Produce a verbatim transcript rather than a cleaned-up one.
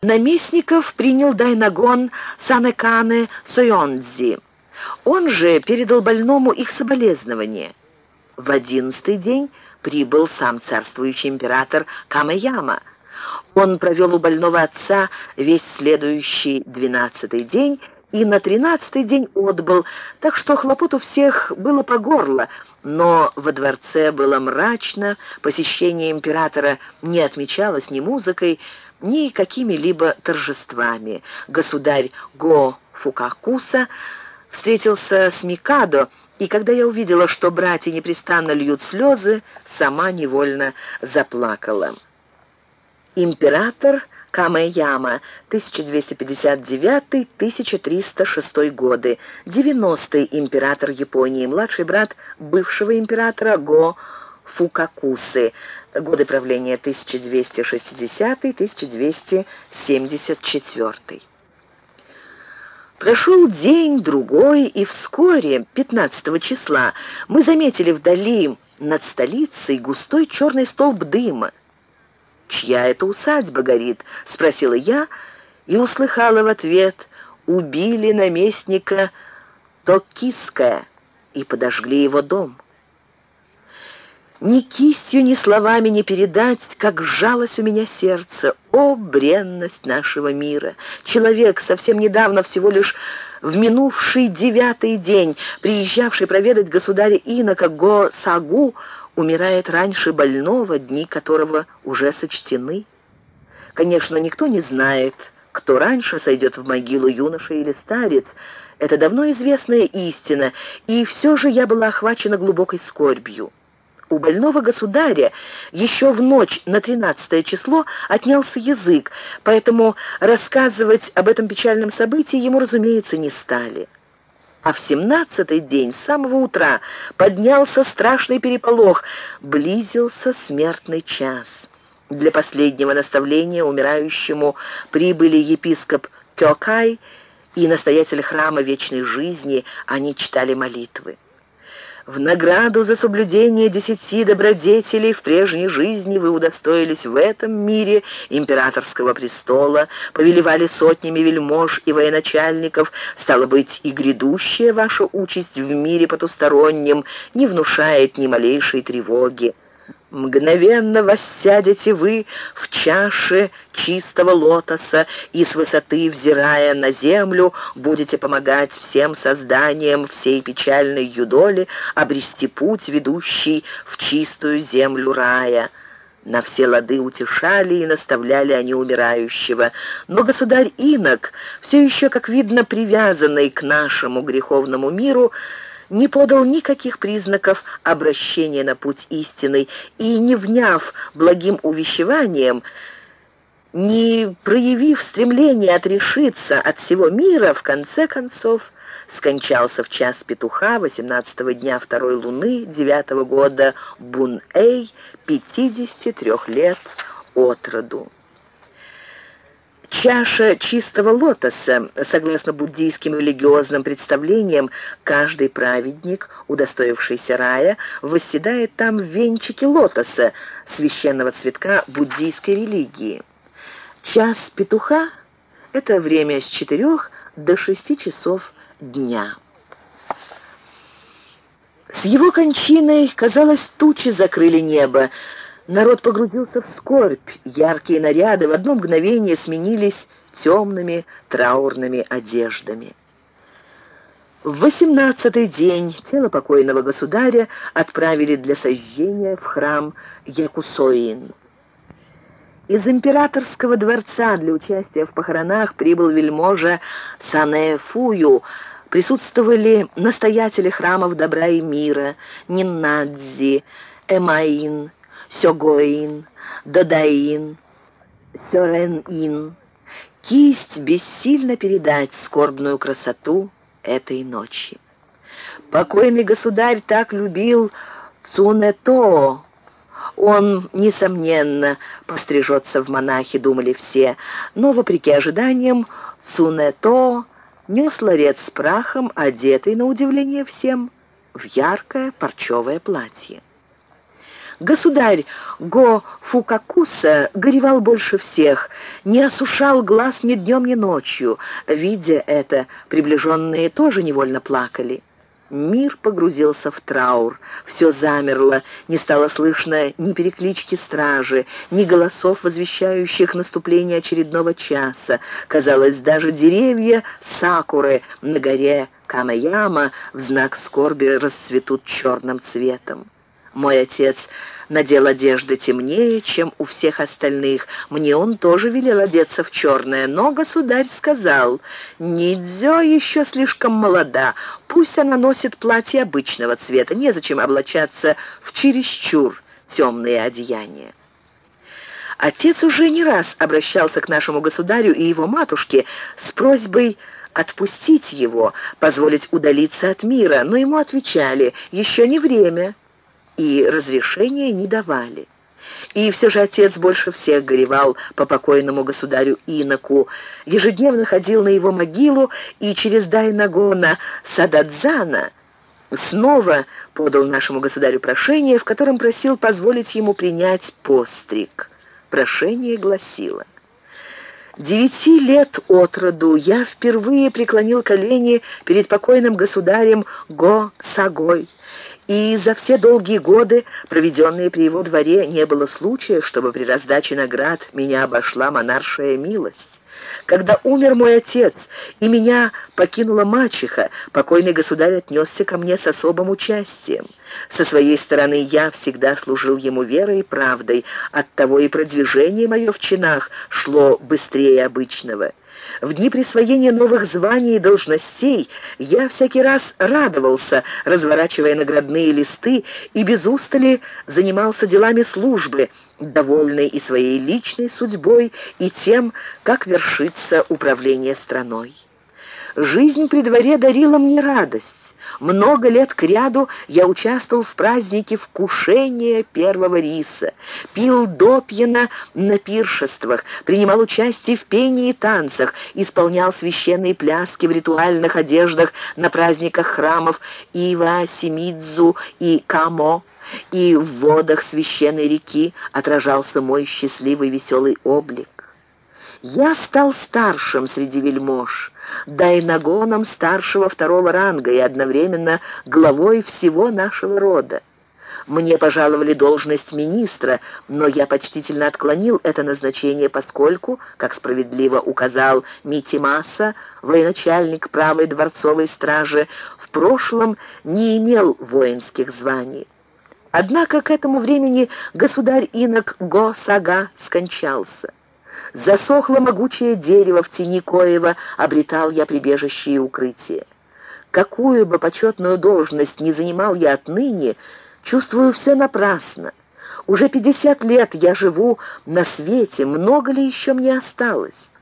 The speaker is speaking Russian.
Наместников принял Дайнагон Санекане Сойондзи. Он же передал больному их соболезнования. В одиннадцатый день прибыл сам царствующий император Камэяма. Он провел у больного отца весь следующий двенадцатый день и на тринадцатый день отбыл, так что хлопот у всех было по горло, но во дворце было мрачно, посещение императора не отмечалось ни музыкой, ни какими-либо торжествами. Государь Го Фукакуса встретился с Микадо, и когда я увидела, что братья непрестанно льют слезы, сама невольно заплакала. Император Камэяма, тысяча двести пятьдесят девятый — тысяча триста шестой годы, девяностый император Японии, младший брат бывшего императора Го Фукакусы, годы правления тысяча двести шестидесятый — тысяча двести семьдесят четвёртый. Прошел день-другой, и вскоре, пятнадцатого числа, мы заметили вдали над столицей густой черный столб дыма. «Чья это усадьба горит?» — спросила я, и услыхала в ответ: «Убили наместника Токиская и подожгли его дом». Ни кистью, ни словами не передать, как сжалось у меня сердце. О, бренность нашего мира! Человек, совсем недавно, всего лишь в минувший девятый день, приезжавший проведать государя инока Го-Сагу, умирает раньше больного, дни которого уже сочтены. Конечно, никто не знает, кто раньше сойдет в могилу, юноша или старец. Это давно известная истина, и все же я была охвачена глубокой скорбью. У больного государя еще в ночь на тринадцатое число отнялся язык, поэтому рассказывать об этом печальном событии ему, разумеется, не стали. А в семнадцатый день с самого утра поднялся страшный переполох, близился смертный час. Для последнего наставления умирающему прибыли епископ Кёкай и настоятель храма вечной жизни, они читали молитвы. В награду за соблюдение десяти добродетелей в прежней жизни вы удостоились в этом мире императорского престола, повелевали сотнями вельмож и военачальников, стало быть, и грядущая ваша участь в мире потустороннем не внушает ни малейшей тревоги. Мгновенно воссядете вы в чаше чистого лотоса и с высоты, взирая на землю, будете помогать всем созданиям всей печальной юдоли обрести путь, ведущий в чистую землю рая». На все лады утешали и наставляли они умирающего. Но государь инок, все еще, как видно, привязанный к нашему греховному миру, не подал никаких признаков обращения на путь истинный и, не вняв благим увещеванием, не проявив стремления отрешиться от всего мира, в конце концов скончался в час петуха восемнадцатого дня второй луны девятого года Бун-Эй, пятидесяти трёх лет от роду. Чаша чистого лотоса. Согласно буддийским религиозным представлениям, каждый праведник, удостоившийся рая, восседает там в венчике лотоса, священного цветка буддийской религии. Час петуха — это время с четырех до шести часов дня. С его кончиной, казалось, тучи закрыли небо. Народ погрузился в скорбь, яркие наряды в одно мгновение сменились темными траурными одеждами. В восемнадцатый день тело покойного государя отправили для сожжения в храм Якусоин. Из императорского дворца для участия в похоронах прибыл вельможа Санэфую. Присутствовали настоятели храмов добра и мира Ниннадзи, Эмаин, Сёгоин, Додаин, Сёрен-ин. Кисть бессильно передать скорбную красоту этой ночи. Покойный государь так любил Цунэтоо. Он, несомненно, пострижется в монахи, думали все, но, вопреки ожиданиям, Цунэтоо нес ларец с прахом, одетый, на удивление всем, в яркое парчевое платье. Государь Го-Фукакуса горевал больше всех, не осушал глаз ни днем, ни ночью. Видя это, приближенные тоже невольно плакали. Мир погрузился в траур, все замерло, не стало слышно ни переклички стражи, ни голосов, возвещающих наступление очередного часа. Казалось, даже деревья сакуры на горе Камаяма в знак скорби расцветут черным цветом. Мой отец надел одежды темнее, чем у всех остальных. Мне он тоже велел одеться в черное, но государь сказал: «Нидзё еще слишком молода, пусть она носит платье обычного цвета, незачем облачаться в чересчур темные одеяния». Отец уже не раз обращался к нашему государю и его матушке с просьбой отпустить его, позволить удалиться от мира, но ему отвечали: «Еще не время», и разрешения не давали. И все же отец больше всех горевал по покойному государю Иноку, ежедневно ходил на его могилу и через Дайнагона Сададзана снова подал нашему государю прошение, в котором просил позволить ему принять постриг. Прошение гласило: «Девяти лет от роду я впервые преклонил колени перед покойным государем Го-Сагой, и за все долгие годы, проведенные при его дворе, не было случая, чтобы при раздаче наград меня обошла монаршая милость. Когда умер мой отец и меня покинула мачеха, покойный государь отнесся ко мне с особым участием. Со своей стороны я всегда служил ему верой и правдой, оттого и продвижение мое в чинах шло быстрее обычного. В дни присвоения новых званий и должностей я всякий раз радовался, разворачивая наградные листы, и без устали занимался делами службы, довольный и своей личной судьбой, и тем, как вершится управление страной. Жизнь при дворе дарила мне радость. Много лет кряду я участвовал в празднике вкушения первого риса, пил допьяно на пиршествах, принимал участие в пении и танцах, исполнял священные пляски в ритуальных одеждах на праздниках храмов Ива, Симидзу и Камо, и в водах священной реки отражался мой счастливый веселый облик. Я стал старшим среди вельмож, дайнагоном старшего второго ранга и одновременно главой всего нашего рода. Мне пожаловали должность министра, но я почтительно отклонил это назначение, поскольку, как справедливо указал Митимаса, военачальник правой дворцовой стражи, в прошлом не имел воинских званий. Однако к этому времени государь-инок Го-Сага скончался. Засохло могучее дерево, в тени коего обретал я прибежище и укрытие. Какую бы почетную должность ни занимал я отныне, чувствую все напрасно. Уже пятьдесят лет я живу на свете, много ли еще мне осталось?